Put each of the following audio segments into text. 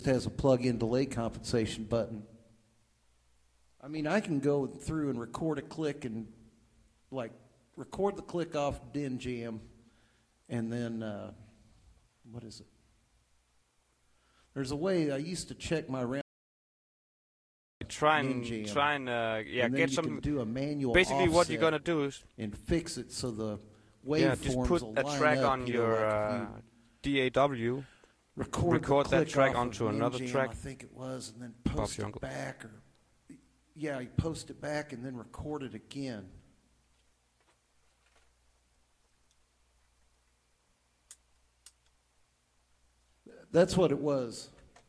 has a plug-in delay compensation button. I mean, I can go through and record a click and like record the click off Den Jam, and then what is it? There's a way I used to check my round. Try and get some. Do a manual basically, what you're gonna do is and fix it so the waveforms just put will that line track up, on your DAW. Record that track onto another track. I think it was, and then post it back, or you post it back and then record it again. That's what it was.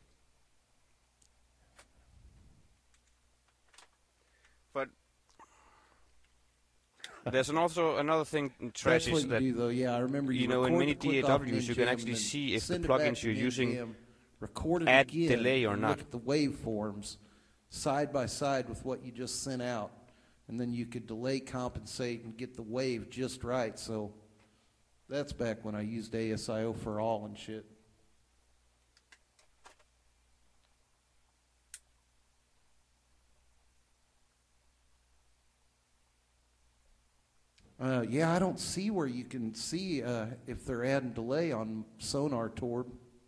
But there's also another thing in Trash is that do, though. Yeah, I remember in many DAWs you can actually see if the plugins you're using add delay or not. Look at the waveforms side by side with what you just sent out, and then you could delay compensate and get the wave just right. So that's back when I used ASIO for all and shit. I don't see where you can see if they're adding delay on Sonar Torb.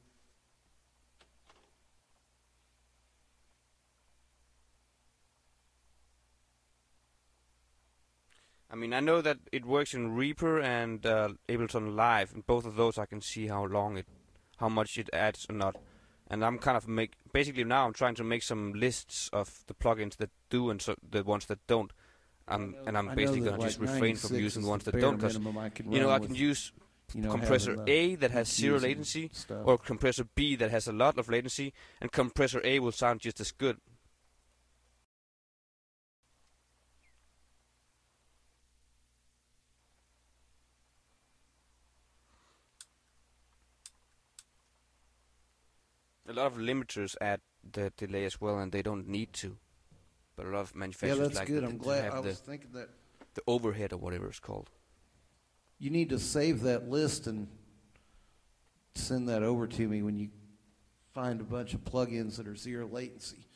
I mean, I know that it works in Reaper and Ableton Live. In both of those, I can see how much it adds or not. And I'm kind of basically now I'm trying to make some lists of the plugins that do and the ones that don't. And I'm basically going to just refrain from using the ones that don't, because I can use compressor A that has zero latency, or compressor B that has a lot of latency, and compressor A will sound just as good. A lot of limiters add the delay as well, and they don't need to. But a lot of manufacturers that's like good. that. I'm glad. I was thinking that the overhead or whatever it's called. You need to save that list and send that over to me when you find a bunch of plugins that are zero latency.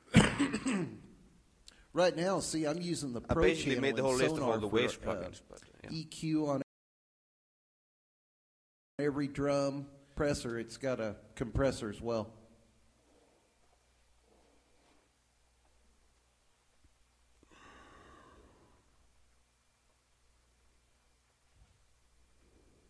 Right now, see, I'm using the Pro I basically channel made the whole list of all the Waves for, plugins. But, EQ on every drum compressor. It's got a compressor as well.